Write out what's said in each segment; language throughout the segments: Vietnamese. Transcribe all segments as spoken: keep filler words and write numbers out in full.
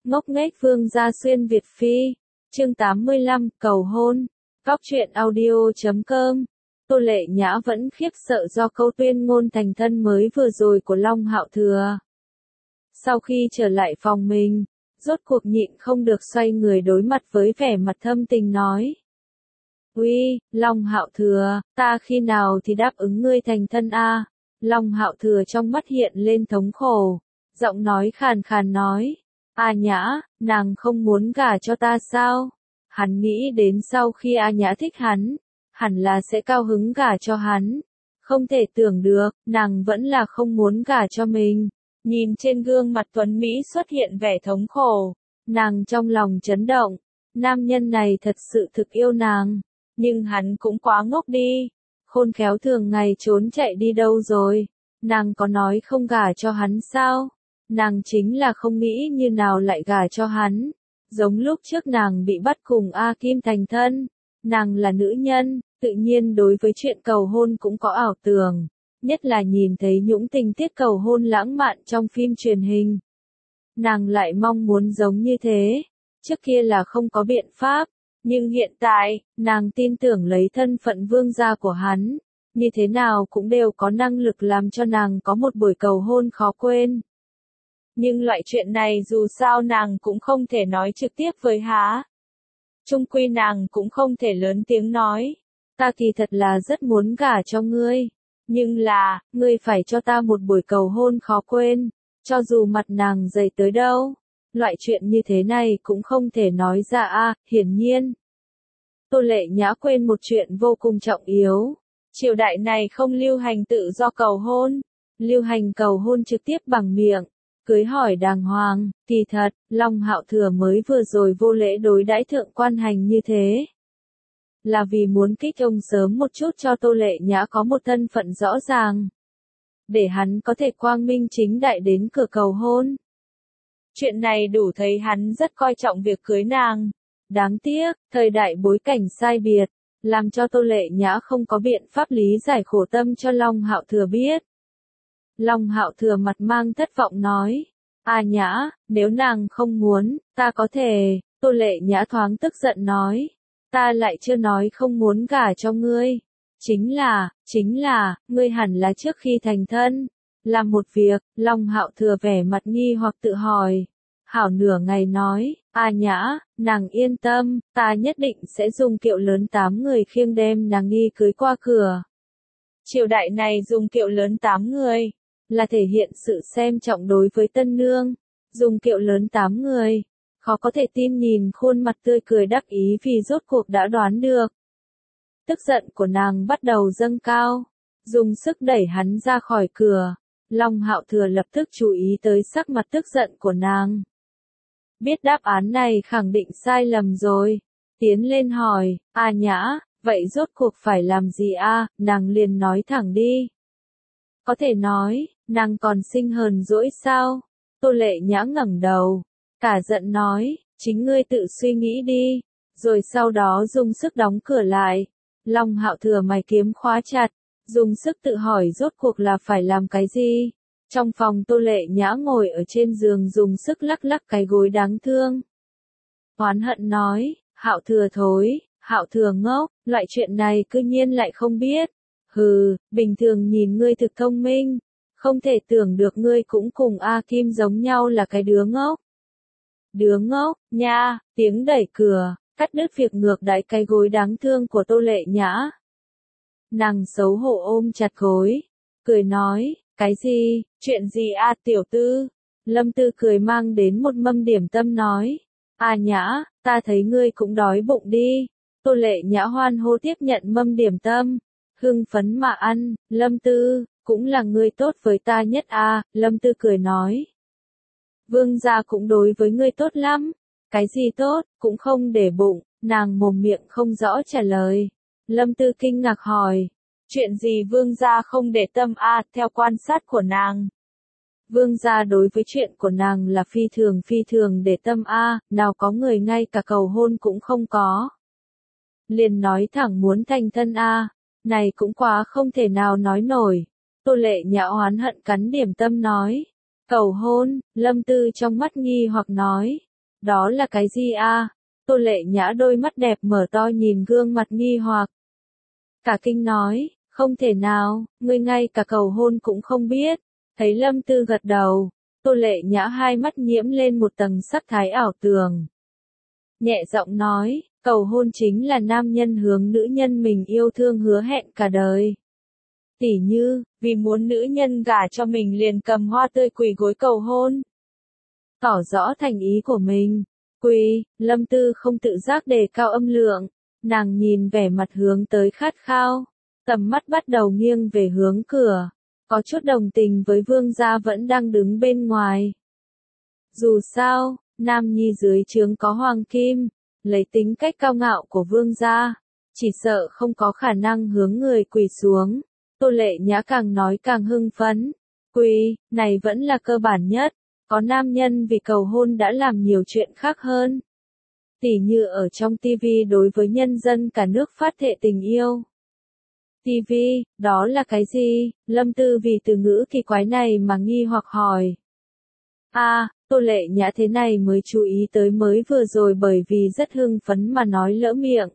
Ngốc nghếch vương gia xuyên Việt Phi. Chương tám mươi lăm, cầu hôn. Góc truyện audio chấm com. Tô Lệ Nhã vẫn khiếp sợ do câu tuyên ngôn thành thân mới vừa rồi của Long Hạo Thừa. Sau khi trở lại phòng mình, rốt cuộc nhịn không được xoay người đối mặt với vẻ mặt thâm tình nói. Uy, Long Hạo Thừa, ta khi nào thì đáp ứng ngươi thành thân a? Long Hạo Thừa trong mắt hiện lên thống khổ, giọng nói khàn khàn nói. A Nhã, nàng không muốn gả cho ta sao? Hắn nghĩ đến sau khi A Nhã thích hắn, hẳn là sẽ cao hứng gả cho hắn. Không thể tưởng được, nàng vẫn là không muốn gả cho mình. Nhìn trên gương mặt tuấn Mỹ xuất hiện vẻ thống khổ, nàng trong lòng chấn động. Nam nhân này thật sự thực yêu nàng, nhưng hắn cũng quá ngốc đi. Khôn khéo thường ngày trốn chạy đi đâu rồi? Nàng có nói không gả cho hắn sao? Nàng chính là không nghĩ như nào lại gả cho hắn. Giống lúc trước nàng bị bắt cùng A Kim thành thân. Nàng là nữ nhân, tự nhiên đối với chuyện cầu hôn cũng có ảo tưởng. Nhất là nhìn thấy những tình tiết cầu hôn lãng mạn trong phim truyền hình. Nàng lại mong muốn giống như thế. Trước kia là không có biện pháp. Nhưng hiện tại, nàng tin tưởng lấy thân phận vương gia của hắn. Như thế nào cũng đều có năng lực làm cho nàng có một buổi cầu hôn khó quên. Nhưng loại chuyện này dù sao nàng cũng không thể nói trực tiếp với há. Chung quy nàng cũng không thể lớn tiếng nói. Ta kỳ thật là rất muốn gả cho ngươi. Nhưng là, ngươi phải cho ta một buổi cầu hôn khó quên. Cho dù mặt nàng dày tới đâu. Loại chuyện như thế này cũng không thể nói ra a, hiển nhiên. Tô Lệ Nhã quên một chuyện vô cùng trọng yếu. Triều đại này không lưu hành tự do cầu hôn. Lưu hành cầu hôn trực tiếp bằng miệng. Cưới hỏi đàng hoàng, kỳ thật, Long Hạo Thừa mới vừa rồi vô lễ đối đãi thượng quan hành như thế. Là vì muốn kích ông sớm một chút cho Tô Lệ Nhã có một thân phận rõ ràng. Để hắn có thể quang minh chính đại đến cửa cầu hôn. Chuyện này đủ thấy hắn rất coi trọng việc cưới nàng. Đáng tiếc, thời đại bối cảnh sai biệt, làm cho Tô Lệ Nhã không có biện pháp lý giải khổ tâm cho Long Hạo Thừa biết. Long Hạo Thừa mặt mang thất vọng nói, A Nhã, nếu nàng không muốn, ta có thể. Tô Lệ Nhã thoáng tức giận nói, ta lại chưa nói không muốn gả cho ngươi. Chính là, chính là, ngươi hẳn là trước khi thành thân. Làm một việc, Long Hạo Thừa vẻ mặt nghi hoặc tự hỏi. Hảo nửa ngày nói, A Nhã, nàng yên tâm, ta nhất định sẽ dùng kiệu lớn tám người khiêng đem nàng nghi cưới qua cửa. Triều đại này dùng kiệu lớn tám người, là thể hiện sự xem trọng đối với tân nương. Dùng kiệu lớn tám người, khó có thể tin nhìn khuôn mặt tươi cười đắc ý vì rốt cuộc đã đoán được. Tức giận của nàng bắt đầu dâng cao, dùng sức đẩy hắn ra khỏi cửa. Long Hạo Thừa lập tức chú ý tới sắc mặt tức giận của nàng. Biết đáp án này khẳng định sai lầm rồi. Tiến lên hỏi, A Nhã, vậy rốt cuộc phải làm gì a? Nàng liền nói thẳng đi. Có thể nói, nàng còn sinh hờn dỗi sao? Tô Lệ Nhã ngẩng đầu, cả giận nói, chính ngươi tự suy nghĩ đi. Rồi sau đó dùng sức đóng cửa lại. Long Hạo Thừa mày kiếm khóa chặt, dùng sức tự hỏi rốt cuộc là phải làm cái gì. Trong phòng Tô Lệ Nhã ngồi ở trên giường dùng sức lắc lắc cái gối đáng thương. Oán hận nói, Hạo Thừa thối, Hạo Thừa ngốc, loại chuyện này cư nhiên lại không biết. Hừ, bình thường nhìn ngươi thực thông minh, không thể tưởng được ngươi cũng cùng A Kim giống nhau là cái đứa ngốc. Đứa ngốc, nha, tiếng đẩy cửa, cắt đứt việc ngược đãi cái gối đáng thương của Tô Lệ Nhã. Nàng xấu hổ ôm chặt gối, cười nói, cái gì, chuyện gì a tiểu tư? Lâm Tư cười mang đến một mâm điểm tâm nói, A Nhã, ta thấy ngươi cũng đói bụng đi. Tô Lệ Nhã hoan hô tiếp nhận mâm điểm tâm, hưng phấn mà ăn. Lâm Tư, cũng là ngươi tốt với ta nhất a. Lâm Tư cười nói, vương gia cũng đối với ngươi tốt lắm. Cái gì tốt, cũng không để bụng. Nàng mồm miệng không rõ trả lời. Lâm Tư kinh ngạc hỏi, chuyện gì vương gia không để tâm a? Theo quan sát của nàng, vương gia đối với chuyện của nàng là phi thường phi thường để tâm a, nào có người ngay cả cầu hôn cũng không có. Liền nói thẳng muốn thành thân a, này cũng quá không thể nào nói nổi. Tô Lệ Nhã oán hận cắn điểm tâm nói, cầu hôn. Lâm Tư trong mắt nghi hoặc nói, đó là cái gì a? Tô Lệ Nhã đôi mắt đẹp mở to nhìn gương mặt nghi hoặc. Cả kinh nói, không thể nào, ngươi ngay cả cầu hôn cũng không biết. Thấy Lâm Tư gật đầu, Tô Lệ Nhã hai mắt nhiễm lên một tầng sắc thái ảo tưởng. Nhẹ giọng nói, cầu hôn chính là nam nhân hướng nữ nhân mình yêu thương hứa hẹn cả đời. Tỉ như, vì muốn nữ nhân gả cho mình liền cầm hoa tươi quỳ gối cầu hôn. Tỏ rõ thành ý của mình. Quỳ, Lâm Tư không tự giác đề cao âm lượng. Nàng nhìn vẻ mặt hướng tới khát khao. Tầm mắt bắt đầu nghiêng về hướng cửa. Có chút đồng tình với vương gia vẫn đang đứng bên ngoài. Dù sao, nam nhi dưới trướng có hoàng kim. Lấy tính cách cao ngạo của vương gia. Chỉ sợ không có khả năng hướng người quỳ xuống. Tô Lệ Nhã càng nói càng hưng phấn. Quỳ, này vẫn là cơ bản nhất. Có nam nhân vì cầu hôn đã làm nhiều chuyện khác hơn. Tỉ như ở trong ti vi đối với nhân dân cả nước phát thệ tình yêu. ti vi, đó là cái gì? Lâm Tư vì từ ngữ kỳ quái này mà nghi hoặc hỏi. A, à, Tô Lệ Nhã thế này mới chú ý tới mới vừa rồi bởi vì rất hưng phấn mà nói lỡ miệng.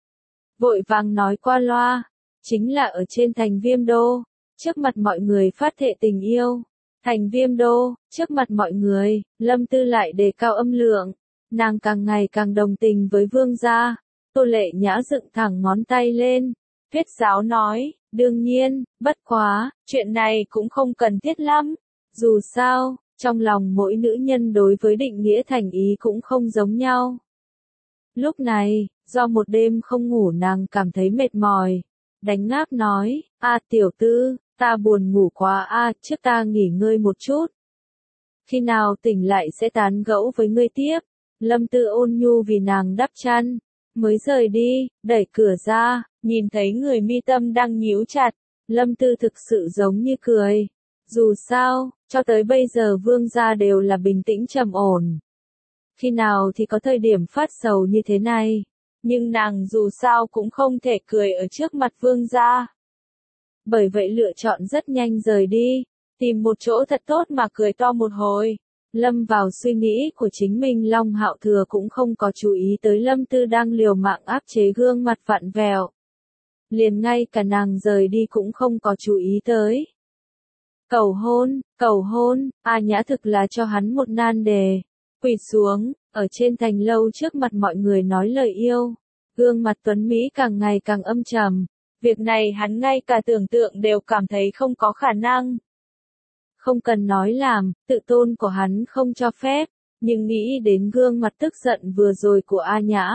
Vội vàng nói qua loa, chính là ở trên thành Viêm Đô, trước mặt mọi người phát thệ tình yêu. Thành Viêm Đô, trước mặt mọi người, Lâm Tư lại đề cao âm lượng, nàng càng ngày càng đồng tình với vương gia. Tô Lệ Nhã dựng thẳng ngón tay lên, thuyết giáo nói, đương nhiên, bất quá, chuyện này cũng không cần thiết lắm. Dù sao, trong lòng mỗi nữ nhân đối với định nghĩa thành ý cũng không giống nhau. Lúc này, do một đêm không ngủ nàng cảm thấy mệt mỏi, đánh ngáp nói, a tiểu tư, ta buồn ngủ quá a, trước ta nghỉ ngơi một chút. Khi nào tỉnh lại sẽ tán gẫu với ngươi tiếp. Lâm Tư ôn nhu vì nàng đắp chăn, mới rời đi, đẩy cửa ra, nhìn thấy người mi tâm đang nhíu chặt. Lâm Tư thực sự giống như cười. Dù sao, cho tới bây giờ vương gia đều là bình tĩnh trầm ổn. Khi nào thì có thời điểm phát sầu như thế này. Nhưng nàng dù sao cũng không thể cười ở trước mặt vương gia. Bởi vậy lựa chọn rất nhanh rời đi, tìm một chỗ thật tốt mà cười to một hồi. Lâm vào suy nghĩ của chính mình, Long Hạo Thừa cũng không có chú ý tới Lâm Tư đang liều mạng áp chế gương mặt vặn vẹo. Liền ngay cả nàng rời đi cũng không có chú ý tới. Cầu hôn, cầu hôn, A Nhã thực là cho hắn một nan đề. Quỳ xuống, ở trên thành lâu trước mặt mọi người nói lời yêu. Gương mặt tuấn Mỹ càng ngày càng âm trầm. Việc này hắn ngay cả tưởng tượng đều cảm thấy không có khả năng. Không cần nói làm, tự tôn của hắn không cho phép, nhưng nghĩ đến gương mặt tức giận vừa rồi của A Nhã.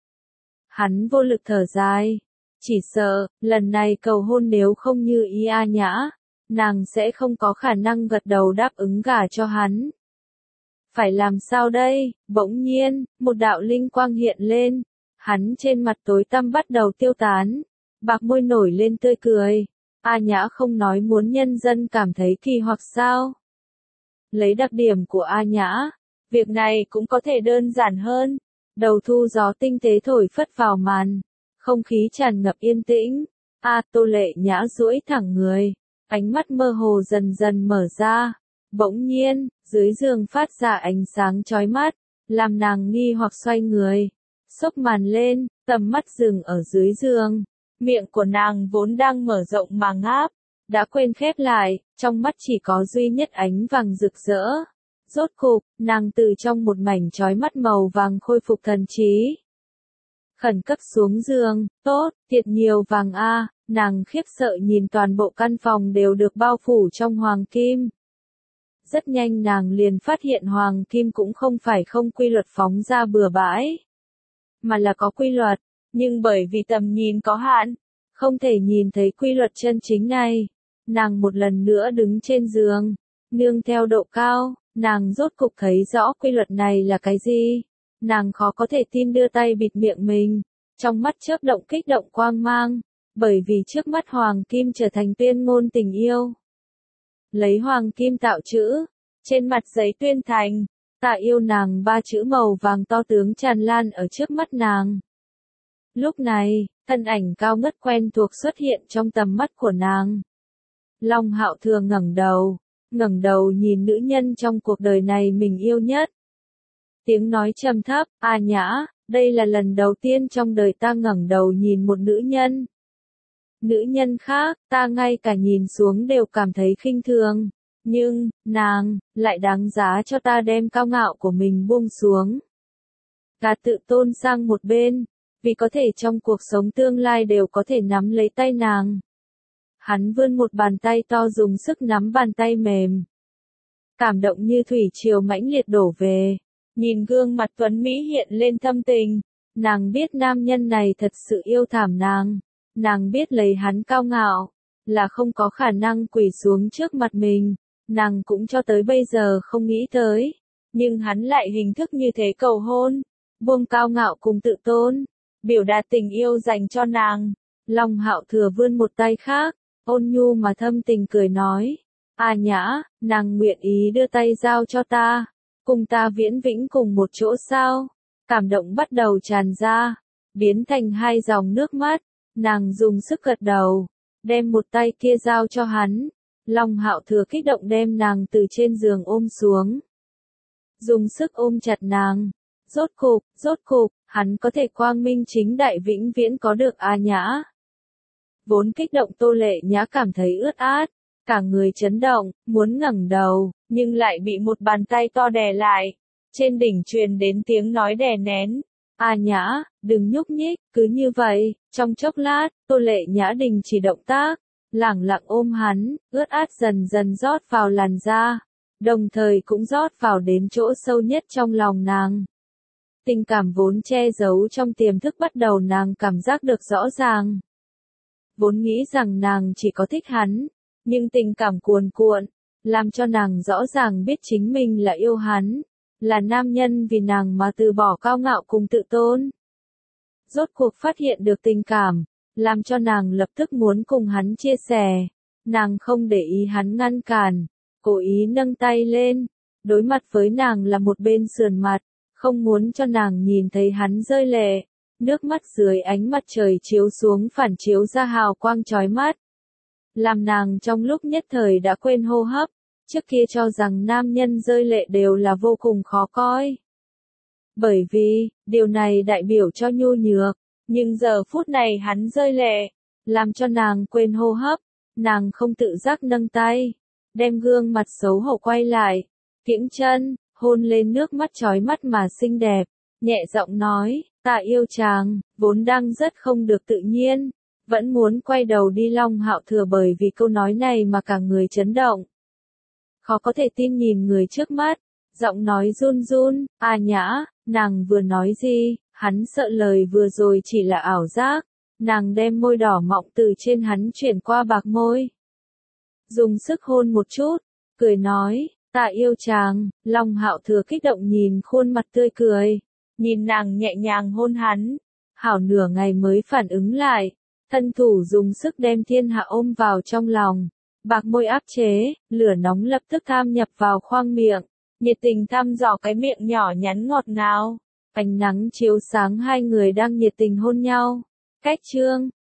Hắn vô lực thở dài. Chỉ sợ, lần này cầu hôn nếu không như ý A Nhã, nàng sẽ không có khả năng gật đầu đáp ứng gả cho hắn. Phải làm sao đây? Bỗng nhiên, một đạo linh quang hiện lên. Hắn trên mặt tối tăm bắt đầu tiêu tán. Bạc môi nổi lên tươi cười. A Nhã không nói muốn nhân dân cảm thấy kỳ hoặc sao? Lấy đặc điểm của A Nhã, việc này cũng có thể đơn giản hơn. Đầu thu gió tinh tế thổi phất vào màn, không khí tràn ngập yên tĩnh. A Tô Lệ Nhã duỗi thẳng người, ánh mắt mơ hồ dần dần mở ra. Bỗng nhiên, dưới giường phát ra ánh sáng chói mắt, làm nàng nghi hoặc xoay người. Xốc màn lên, tầm mắt dừng ở dưới giường. Miệng của nàng vốn đang mở rộng mà ngáp, đã quên khép lại, trong mắt chỉ có duy nhất ánh vàng rực rỡ. Rốt cục, nàng từ trong một mảnh chói mắt màu vàng khôi phục thần trí. Khẩn cấp xuống giường, tốt, thiệt nhiều vàng a, nàng khiếp sợ nhìn toàn bộ căn phòng đều được bao phủ trong hoàng kim. Rất nhanh nàng liền phát hiện hoàng kim cũng không phải không quy luật phóng ra bừa bãi, mà là có quy luật. Nhưng bởi vì tầm nhìn có hạn, không thể nhìn thấy quy luật chân chính này. Nàng một lần nữa đứng trên giường, nương theo độ cao, nàng rốt cục thấy rõ quy luật này là cái gì. Nàng khó có thể tin đưa tay bịt miệng mình, trong mắt chớp động kích động quang mang, bởi vì trước mắt hoàng kim trở thành tuyên ngôn tình yêu. Lấy hoàng kim tạo chữ, trên mặt giấy tuyên thành, ta yêu nàng ba chữ màu vàng to tướng tràn lan ở trước mắt nàng. Lúc này, thân ảnh cao ngất quen thuộc xuất hiện trong tầm mắt của nàng. Long Hạo Thừa ngẩng đầu, ngẩng đầu nhìn nữ nhân trong cuộc đời này mình yêu nhất. Tiếng nói trầm thấp, A Nhã, đây là lần đầu tiên trong đời ta ngẩng đầu nhìn một nữ nhân. Nữ nhân khác, ta ngay cả nhìn xuống đều cảm thấy khinh thường. Nhưng, nàng, lại đáng giá cho ta đem cao ngạo của mình buông xuống. Gạt tự tôn sang một bên, vì có thể trong cuộc sống tương lai đều có thể nắm lấy tay nàng. Hắn vươn một bàn tay to dùng sức nắm bàn tay mềm. Cảm động như thủy triều mãnh liệt đổ về. Nhìn gương mặt tuấn Mỹ hiện lên thâm tình. Nàng biết nam nhân này thật sự yêu thảm nàng. Nàng biết lấy hắn cao ngạo, là không có khả năng quỳ xuống trước mặt mình. Nàng cũng cho tới bây giờ không nghĩ tới. Nhưng hắn lại hình thức như thế cầu hôn. Buông cao ngạo cùng tự tôn. Biểu đạt tình yêu dành cho nàng. Long Hạo Thừa vươn một tay khác. Ôn nhu mà thâm tình cười nói. A Nhã, nàng nguyện ý đưa tay giao cho ta. Cùng ta viễn vĩnh cùng một chỗ sao. Cảm động bắt đầu tràn ra. Biến thành hai dòng nước mắt. Nàng dùng sức gật đầu. Đem một tay kia giao cho hắn. Long Hạo Thừa kích động đem nàng từ trên giường ôm xuống. Dùng sức ôm chặt nàng. Rốt cục, rốt cục, hắn có thể quang minh chính đại vĩnh viễn có được A Nhã. Vốn kích động Tô Lệ Nhã cảm thấy ướt át, cả người chấn động, muốn ngẩng đầu, nhưng lại bị một bàn tay to đè lại. Trên đỉnh truyền đến tiếng nói đè nén. A Nhã, đừng nhúc nhích, cứ như vậy. Trong chốc lát, Tô Lệ Nhã đình chỉ động tác, lẳng lặng ôm hắn, ướt át dần dần rót vào làn da, đồng thời cũng rót vào đến chỗ sâu nhất trong lòng nàng. Tình cảm vốn che giấu trong tiềm thức bắt đầu nàng cảm giác được rõ ràng. Vốn nghĩ rằng nàng chỉ có thích hắn, nhưng tình cảm cuồn cuộn, làm cho nàng rõ ràng biết chính mình là yêu hắn, là nam nhân vì nàng mà từ bỏ cao ngạo cùng tự tôn. Rốt cuộc phát hiện được tình cảm, làm cho nàng lập tức muốn cùng hắn chia sẻ. Nàng không để ý hắn ngăn cản, cố ý nâng tay lên, đối mặt với nàng là một bên sườn mặt, không muốn cho nàng nhìn thấy hắn rơi lệ. Nước mắt dưới ánh mặt trời chiếu xuống phản chiếu ra hào quang chói mắt. Làm nàng trong lúc nhất thời đã quên hô hấp, trước kia cho rằng nam nhân rơi lệ đều là vô cùng khó coi. Bởi vì, điều này đại biểu cho nhu nhược, nhưng giờ phút này hắn rơi lệ, làm cho nàng quên hô hấp, nàng không tự giác nâng tay, đem gương mặt xấu hổ quay lại, kiễng chân, hôn lên nước mắt chói mắt mà xinh đẹp, nhẹ giọng nói, ta yêu chàng, vốn đang rất không được tự nhiên, vẫn muốn quay đầu đi. Long Hạo Thừa bởi vì câu nói này mà cả người chấn động. Khó có thể tin nhìn người trước mắt, giọng nói run run, A Nhã, nàng vừa nói gì, hắn sợ lời vừa rồi chỉ là ảo giác, nàng đem môi đỏ mọng từ trên hắn chuyển qua bạc môi. Dùng sức hôn một chút, cười nói, ta yêu chàng. Long Hạo Thừa kích động nhìn khuôn mặt tươi cười, nhìn nàng nhẹ nhàng hôn hắn, hảo nửa ngày mới phản ứng lại, thân thủ dùng sức đem thiên hạ ôm vào trong lòng, bạc môi áp chế, lửa nóng lập tức tham nhập vào khoang miệng, nhiệt tình thăm dò cái miệng nhỏ nhắn ngọt ngào, ánh nắng chiếu sáng hai người đang nhiệt tình hôn nhau. Cách chương